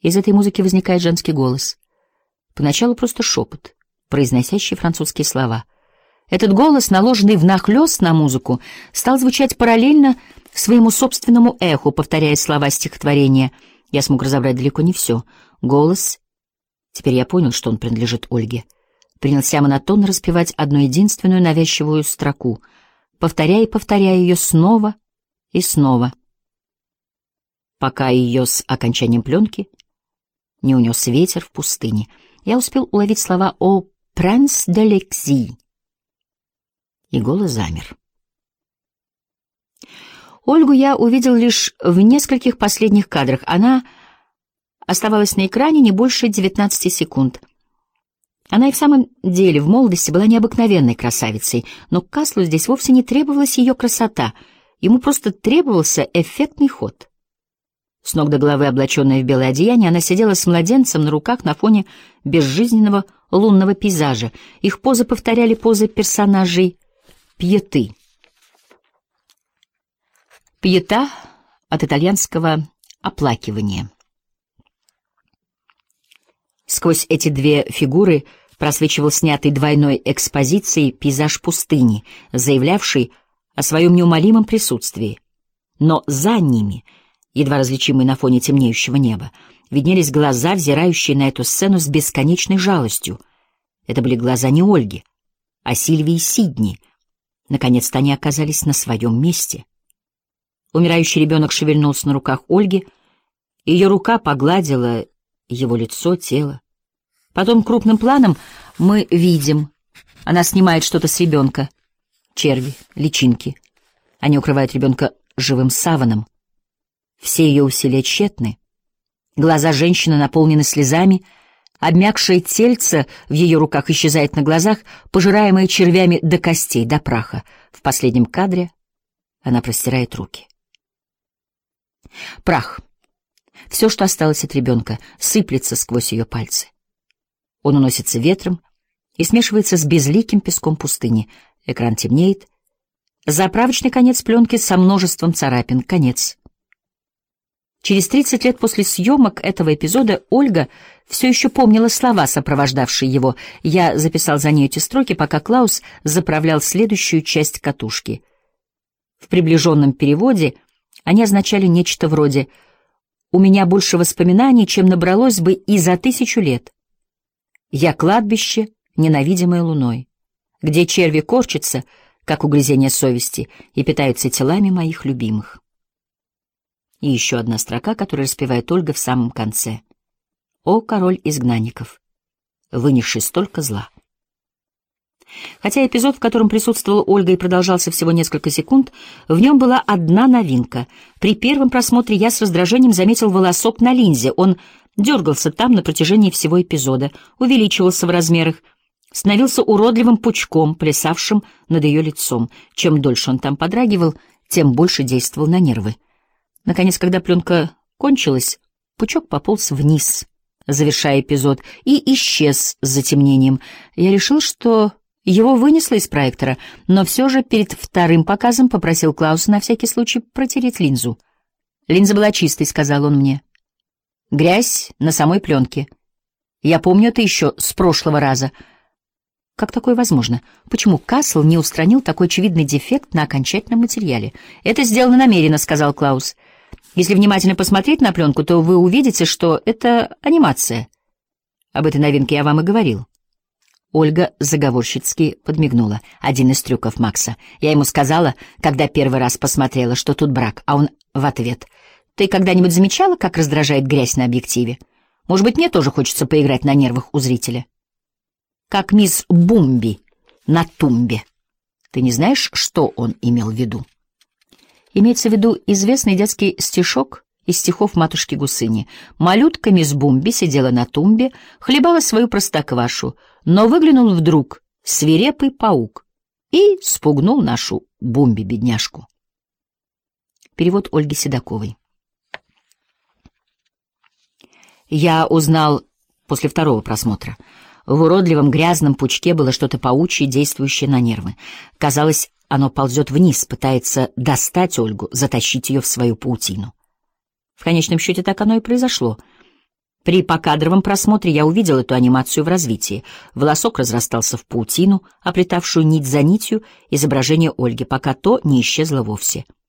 Из этой музыки возникает женский голос. Поначалу просто шепот, произносящий французские слова. Этот голос, наложенный внахлёст на музыку, стал звучать параллельно своему собственному эху, повторяя слова стихотворения. Я смог разобрать далеко не все. Голос, теперь я понял, что он принадлежит Ольге, принялся монотонно распевать одну единственную навязчивую строку, повторяя и повторяя ее снова и снова, пока ее с окончанием пленки не унес ветер в пустыне. Я успел уловить слова «О принц де l'exil», и голос замер. Ольгу я увидел лишь в нескольких последних кадрах. Она оставалась на экране не больше 19 секунд. Она и в самом деле в молодости была необыкновенной красавицей, но Каслу здесь вовсе не требовалась ее красота, ему просто требовался эффектный ход. С ног до головы облаченная в белое одеяние, она сидела с младенцем на руках на фоне безжизненного лунного пейзажа. Их позы повторяли позы персонажей пьеты. Пьета от итальянского «оплакивание». Сквозь эти две фигуры просвечивал снятый двойной экспозицией пейзаж пустыни, заявлявший о своем неумолимом присутствии. Но за ними, едва различимые на фоне темнеющего неба, виднелись глаза, взирающие на эту сцену с бесконечной жалостью. Это были глаза не Ольги, а Сильвии Сидни. Наконец-то они оказались на своем месте. Умирающий ребенок шевельнулся на руках Ольги, и ее рука погладила его лицо, тело. Потом крупным планом мы видим, она снимает что-то с ребенка. Черви, личинки. Они укрывают ребенка живым саваном. Все ее усилия тщетны. Глаза женщины наполнены слезами, обмякшее тельце в ее руках исчезает на глазах, пожираемое червями до костей, до праха. В последнем кадре она простирает руки. Прах. Все, что осталось от ребенка, сыплется сквозь ее пальцы. Он уносится ветром и смешивается с безликим песком пустыни. Экран темнеет. Заправочный конец пленки со множеством царапин. Конец. Через 30 лет после съемок этого эпизода Ольга все еще помнила слова, сопровождавшие его. Я записал за ней эти строки, пока Клаус заправлял следующую часть катушки. В приближенном переводе они означали нечто вроде «У меня больше воспоминаний, чем набралось бы и за 1000 лет. Я кладбище, ненавидимое луной, где черви корчатся, как угрызение совести, и питаются телами моих любимых». И еще одна строка, которую распевает Ольга в самом конце. «О, король изгнанников, вынесший столько зла». Хотя эпизод, в котором присутствовала Ольга и продолжался всего несколько секунд, в нем была одна новинка. При первом просмотре я с раздражением заметил волосок на линзе. Он дергался там на протяжении всего эпизода, увеличивался в размерах, становился уродливым пучком, плясавшим над ее лицом. Чем дольше он там подрагивал, тем больше действовал на нервы. Наконец, когда пленка кончилась, пучок пополз вниз, завершая эпизод, и исчез с затемнением. Я решил, что его вынесло из проектора, но все же перед вторым показом попросил Клауса на всякий случай протереть линзу. «Линза была чистой», — сказал он мне. «Грязь на самой пленке. Я помню это еще с прошлого раза». Как такое возможно? Почему Касл не устранил такой очевидный дефект на окончательном материале? «Это сделано намеренно», — сказал Клаус. «Если внимательно посмотреть на пленку, то вы увидите, что это анимация. Об этой новинке я вам и говорил». Ольга заговорщицки подмигнула. Один из трюков Макса. Я ему сказала, когда первый раз посмотрела, что тут брак, а он в ответ: «Ты когда-нибудь замечала, как раздражает грязь на объективе? Может быть, мне тоже хочется поиграть на нервах у зрителя? Как мисс Бумби на тумбе». Ты не знаешь, что он имел в виду? Имеется в виду известный детский стишок из стихов матушки Гусыни. Малютка мисс Бумби сидела на тумбе, хлебала свою простоквашу, но выглянул вдруг свирепый паук и спугнул нашу Бумби-бедняжку. Перевод Ольги Седоковой. Я узнал после второго просмотра. В уродливом грязном пучке было что-то паучье, действующее на нервы. Казалось, оно ползет вниз, пытается достать Ольгу, затащить ее в свою паутину. В конечном счете так оно и произошло. При покадровом просмотре я увидел эту анимацию в развитии. Волосок разрастался в паутину, оплетавшую нить за нитью изображение Ольги, пока то не исчезло вовсе.